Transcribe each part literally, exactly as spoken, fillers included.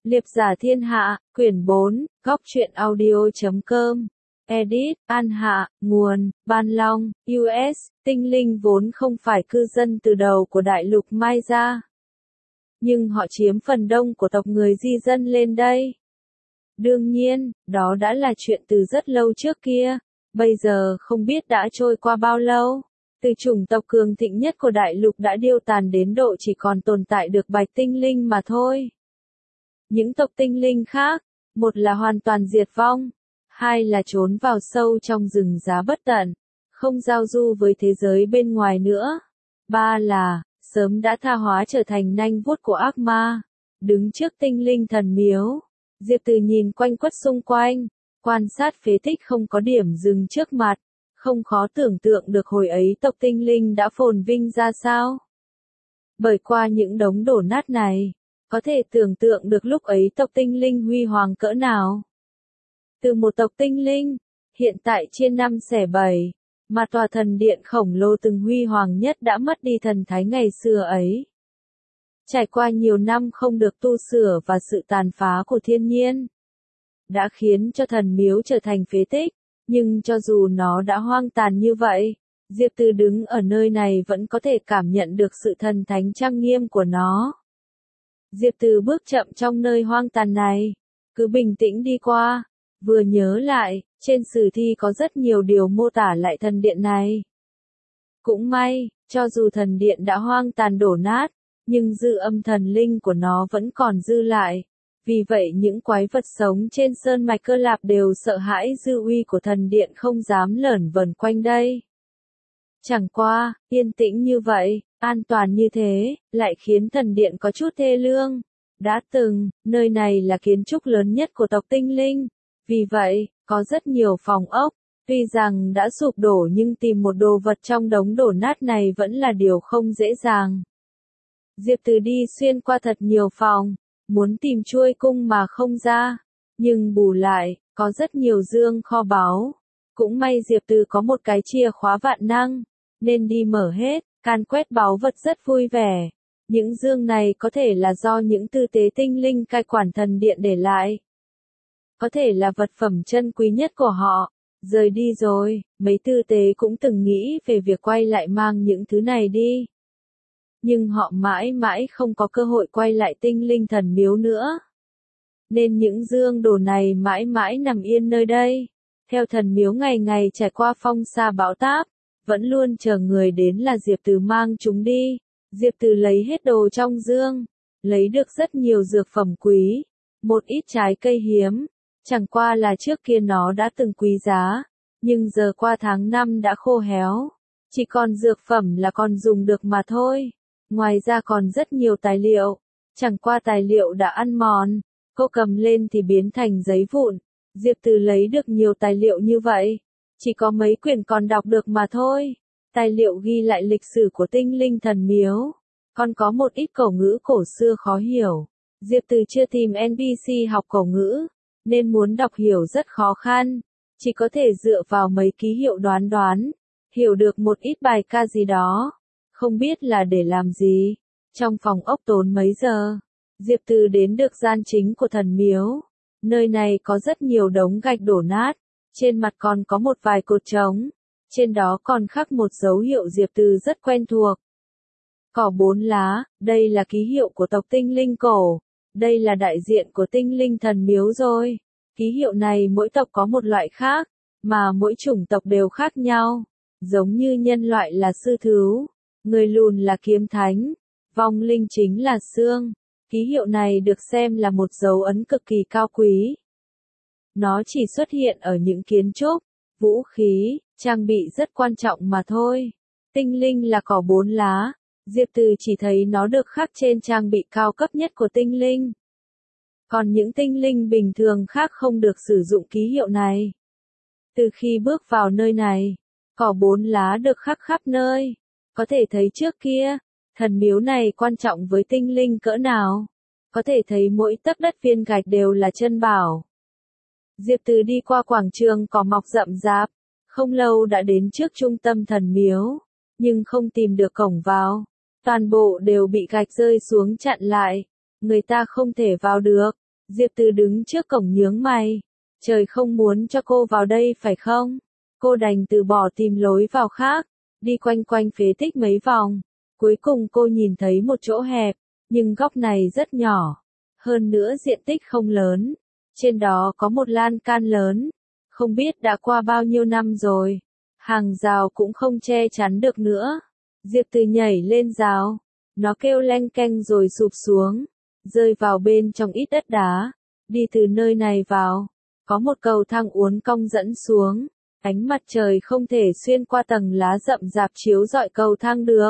Liệp giả thiên hạ, quyển bốn, góc truyện audio chấm com. Edit, An Hạ, nguồn, Ban Long, u ét, tinh linh vốn không phải cư dân từ đầu của đại lục Mai ra. Nhưng họ chiếm phần đông của tộc người di dân lên đây. Đương nhiên, đó đã là chuyện từ rất lâu trước kia, bây giờ không biết đã trôi qua bao lâu. Từ chủng tộc cường thịnh nhất của đại lục đã điêu tàn đến độ chỉ còn tồn tại được bạch tinh linh mà thôi. Những tộc tinh linh khác, một là hoàn toàn diệt vong, hai là trốn vào sâu trong rừng giá bất tận, không giao du với thế giới bên ngoài nữa, ba là, sớm đã tha hóa trở thành nanh vuốt của ác ma, đứng trước tinh linh thần miếu. Diệp Từ nhìn quanh quất xung quanh, quan sát phế tích không có điểm dừng trước mặt, không khó tưởng tượng được hồi ấy tộc tinh linh đã phồn vinh ra sao. Bởi qua những đống đổ nát này, có thể tưởng tượng được lúc ấy tộc tinh linh huy hoàng cỡ nào. Từ một tộc tinh linh, hiện tại chia năm xẻ bảy, mà tòa thần điện khổng lồ từng huy hoàng nhất đã mất đi thần thái ngày xưa ấy. Trải qua nhiều năm không được tu sửa và sự tàn phá của thiên nhiên, đã khiến cho thần miếu trở thành phế tích, nhưng cho dù nó đã hoang tàn như vậy, Diệp Từ đứng ở nơi này vẫn có thể cảm nhận được sự thần thánh trang nghiêm của nó. Diệp Từ bước chậm trong nơi hoang tàn này, cứ bình tĩnh đi qua, vừa nhớ lại, trên sử thi có rất nhiều điều mô tả lại thần điện này. Cũng may, cho dù thần điện đã hoang tàn đổ nát, nhưng dư âm thần linh của nó vẫn còn dư lại. Vì vậy những quái vật sống trên sơn mạch Cơ Lạp đều sợ hãi dư uy của thần điện không dám lởn vởn quanh đây. Chẳng qua, yên tĩnh như vậy, an toàn như thế, lại khiến thần điện có chút thê lương. Đã từng, nơi này là kiến trúc lớn nhất của tộc tinh linh. Vì vậy, có rất nhiều phòng ốc. Tuy rằng đã sụp đổ nhưng tìm một đồ vật trong đống đổ nát này vẫn là điều không dễ dàng. Diệp Từ đi xuyên qua thật nhiều phòng, muốn tìm chuôi cung mà không ra. Nhưng bù lại, có rất nhiều dương kho báu. Cũng may Diệp Từ có một cái chìa khóa vạn năng, nên đi mở hết, can quét báu vật rất vui vẻ. Những dương này có thể là do những tư tế tinh linh cai quản thần điện để lại. Có thể là vật phẩm chân quý nhất của họ. Rời đi rồi, mấy tư tế cũng từng nghĩ về việc quay lại mang những thứ này đi. Nhưng họ mãi mãi không có cơ hội quay lại tinh linh thần miếu nữa. Nên những dương đồ này mãi mãi nằm yên nơi đây. Theo thần miếu ngày ngày trải qua phong sa bão táp, vẫn luôn chờ người đến là Diệp Từ mang chúng đi. Diệp Từ lấy hết đồ trong dương, lấy được rất nhiều dược phẩm quý, một ít trái cây hiếm, chẳng qua là trước kia nó đã từng quý giá, nhưng giờ qua tháng năm đã khô héo, chỉ còn dược phẩm là còn dùng được mà thôi. Ngoài ra còn rất nhiều tài liệu, chẳng qua tài liệu đã ăn mòn, cô cầm lên thì biến thành giấy vụn. Diệp Từ lấy được nhiều tài liệu như vậy, chỉ có mấy quyển còn đọc được mà thôi. Tài liệu ghi lại lịch sử của tinh linh thần miếu, còn có một ít cổ ngữ cổ xưa khó hiểu. Diệp Từ chưa tìm en pê xê học cổ ngữ, nên muốn đọc hiểu rất khó khăn, chỉ có thể dựa vào mấy ký hiệu đoán đoán, hiểu được một ít bài ca gì đó, không biết là để làm gì. Trong phòng ốc tốn mấy giờ, Diệp Từ đến được gian chính của thần miếu. Nơi này có rất nhiều đống gạch đổ nát, trên mặt còn có một vài cột trống, trên đó còn khắc một dấu hiệu Diệp Từ rất quen thuộc. Cỏ bốn lá, đây là ký hiệu của tộc tinh linh cổ, đây là đại diện của tinh linh thần miếu rồi. Ký hiệu này mỗi tộc có một loại khác, mà mỗi chủng tộc đều khác nhau, giống như nhân loại là sư thú, người lùn là kiếm thánh, vong linh chính là xương. Ký hiệu này được xem là một dấu ấn cực kỳ cao quý. Nó chỉ xuất hiện ở những kiến trúc, vũ khí, trang bị rất quan trọng mà thôi. Tinh linh là cỏ bốn lá, Diệp Từ chỉ thấy nó được khắc trên trang bị cao cấp nhất của tinh linh. Còn những tinh linh bình thường khác không được sử dụng ký hiệu này. Từ khi bước vào nơi này, cỏ bốn lá được khắc khắp nơi. Có thể thấy trước kia, thần miếu này quan trọng với tinh linh cỡ nào. Có thể thấy mỗi tấc đất viên gạch đều là chân bảo. Diệp Từ đi qua quảng trường cỏ mọc rậm rạp, không lâu đã đến trước trung tâm thần miếu, nhưng không tìm được cổng vào. Toàn bộ đều bị gạch rơi xuống chặn lại, người ta không thể vào được. Diệp Từ đứng trước cổng nhướng mày. Trời không muốn cho cô vào đây phải không? Cô đành từ bỏ tìm lối vào khác, đi quanh quanh phế tích mấy vòng. Cuối cùng cô nhìn thấy một chỗ hẹp, nhưng góc này rất nhỏ. Hơn nữa diện tích không lớn. Trên đó có một lan can lớn. Không biết đã qua bao nhiêu năm rồi. Hàng rào cũng không che chắn được nữa. Diệp Từ nhảy lên rào. Nó kêu leng keng rồi sụp xuống. Rơi vào bên trong ít đất đá. Đi từ nơi này vào. Có một cầu thang uốn cong dẫn xuống. Ánh mặt trời không thể xuyên qua tầng lá rậm rạp chiếu rọi cầu thang được.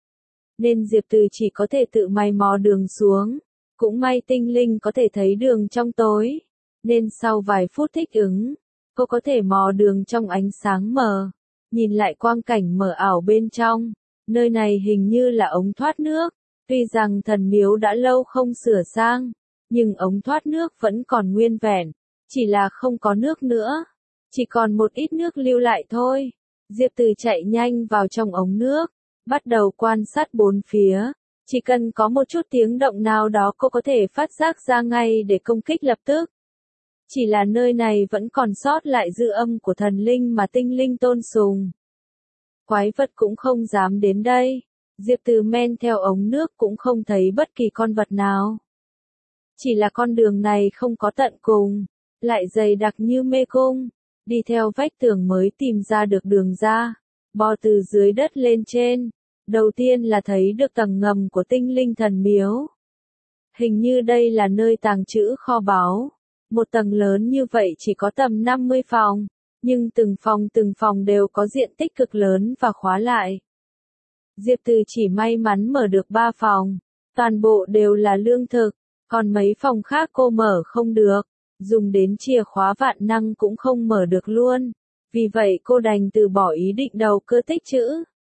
Nên Diệp Từ chỉ có thể tự mày mò đường xuống. Cũng may tinh linh có thể thấy đường trong tối. Nên sau vài phút thích ứng, cô có thể mò đường trong ánh sáng mờ. Nhìn lại quang cảnh mờ ảo bên trong. Nơi này hình như là ống thoát nước. Tuy rằng thần miếu đã lâu không sửa sang, nhưng ống thoát nước vẫn còn nguyên vẹn. Chỉ là không có nước nữa. Chỉ còn một ít nước lưu lại thôi. Diệp Từ chạy nhanh vào trong ống nước. Bắt đầu quan sát bốn phía. Chỉ cần có một chút tiếng động nào đó cô có thể phát giác ra ngay để công kích lập tức. Chỉ là nơi này vẫn còn sót lại dư âm của thần linh mà tinh linh tôn sùng. Quái vật cũng không dám đến đây. Diệp Từ men theo ống nước cũng không thấy bất kỳ con vật nào. Chỉ là con đường này không có tận cùng, lại dày đặc như mê cung. Đi theo vách tường mới tìm ra được đường ra. Bò từ dưới đất lên trên. Đầu tiên là thấy được tầng ngầm của tinh linh thần miếu. Hình như đây là nơi tàng trữ kho báu. Một tầng lớn như vậy chỉ có tầm năm mươi phòng. Nhưng từng phòng từng phòng đều có diện tích cực lớn và khóa lại. Diệp Từ chỉ may mắn mở được ba phòng. Toàn bộ đều là lương thực. Còn mấy phòng khác cô mở không được. Dùng đến chìa khóa vạn năng cũng không mở được luôn. Vì vậy cô đành từ bỏ ý định đầu cơ tích trữ.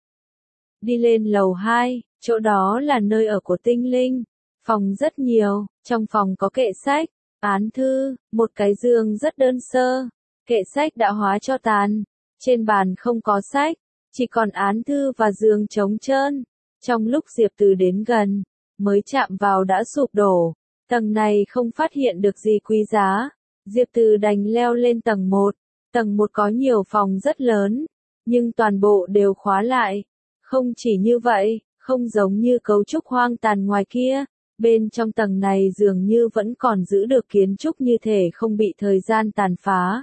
Đi lên lầu hai, chỗ đó là nơi ở của tinh linh. Phòng rất nhiều, trong phòng có kệ sách, án thư, một cái giường rất đơn sơ. Kệ sách đã hóa cho tàn. Trên bàn không có sách, chỉ còn án thư và giường trống trơn. Trong lúc Diệp Từ đến gần, mới chạm vào đã sụp đổ. Tầng này không phát hiện được gì quý giá. Diệp Từ đành leo lên tầng một. Tầng một có nhiều phòng rất lớn, nhưng toàn bộ đều khóa lại. Không chỉ như vậy, không giống như cấu trúc hoang tàn ngoài kia, bên trong tầng này dường như vẫn còn giữ được kiến trúc như thể không bị thời gian tàn phá.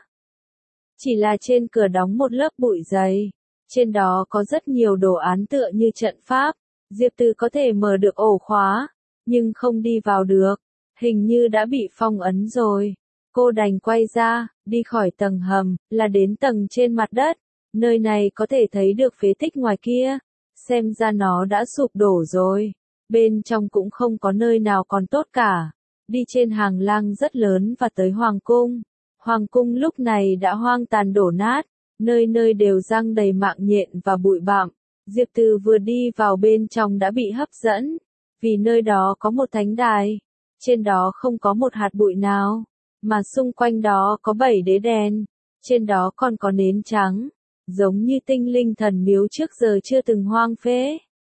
Chỉ là trên cửa đóng một lớp bụi dày. Trên đó có rất nhiều đồ án tựa như trận pháp. Diệp Từ có thể mở được ổ khóa, nhưng không đi vào được. Hình như đã bị phong ấn rồi. Cô đành quay ra, đi khỏi tầng hầm, là đến tầng trên mặt đất. Nơi này có thể thấy được phế tích ngoài kia. Xem ra nó đã sụp đổ rồi. Bên trong cũng không có nơi nào còn tốt cả. Đi trên hàng lang rất lớn và tới hoàng cung. Hoàng cung lúc này đã hoang tàn đổ nát. Nơi nơi đều răng đầy mạng nhện và bụi bặm. Diệp Từ vừa đi vào bên trong đã bị hấp dẫn. Vì nơi đó có một thánh đài. Trên đó không có một hạt bụi nào. Mà xung quanh đó có bảy đế đèn. Trên đó còn có nến trắng. Giống như tinh linh thần miếu trước giờ chưa từng hoang phế.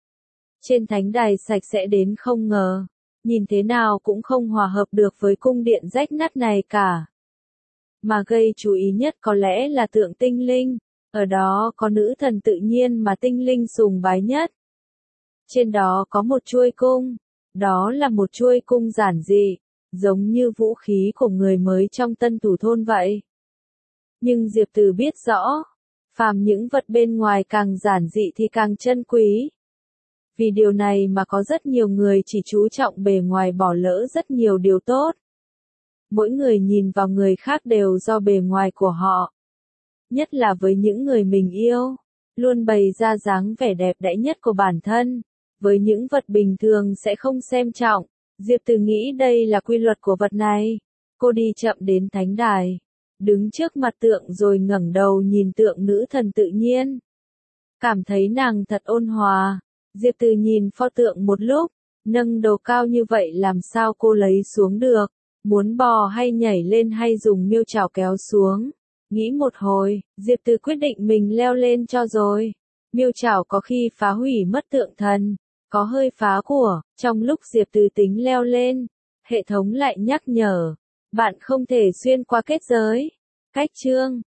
Trên thánh đài sạch sẽ đến không ngờ. Nhìn thế nào cũng không hòa hợp được với cung điện rách nát này cả. Mà gây chú ý nhất có lẽ là tượng tinh linh. Ở đó có nữ thần tự nhiên mà tinh linh sùng bái nhất. Trên đó có một chuôi cung. Đó là một chuôi cung giản dị, giống như vũ khí của người mới trong tân thủ thôn vậy. Nhưng Diệp Từ biết rõ, phàm những vật bên ngoài càng giản dị thì càng chân quý. Vì điều này mà có rất nhiều người chỉ chú trọng bề ngoài bỏ lỡ rất nhiều điều tốt. Mỗi người nhìn vào người khác đều do bề ngoài của họ. Nhất là với những người mình yêu, luôn bày ra dáng vẻ đẹp đẽ nhất của bản thân. Với những vật bình thường sẽ không xem trọng. Diệp Từ nghĩ đây là quy luật của vật này. Cô đi chậm đến thánh đài. Đứng trước mặt tượng rồi ngẩng đầu nhìn tượng nữ thần tự nhiên. Cảm thấy nàng thật ôn hòa. Diệp Từ nhìn pho tượng một lúc. Nâng đầu cao như vậy làm sao cô lấy xuống được. Muốn bò hay nhảy lên hay dùng miêu chảo kéo xuống. Nghĩ một hồi, Diệp Từ quyết định mình leo lên cho rồi. Miêu chảo có khi phá hủy mất tượng thần. Có hơi phá của, trong lúc Diệp Từ tính leo lên, hệ thống lại nhắc nhở, bạn không thể xuyên qua kết giới. Cách chương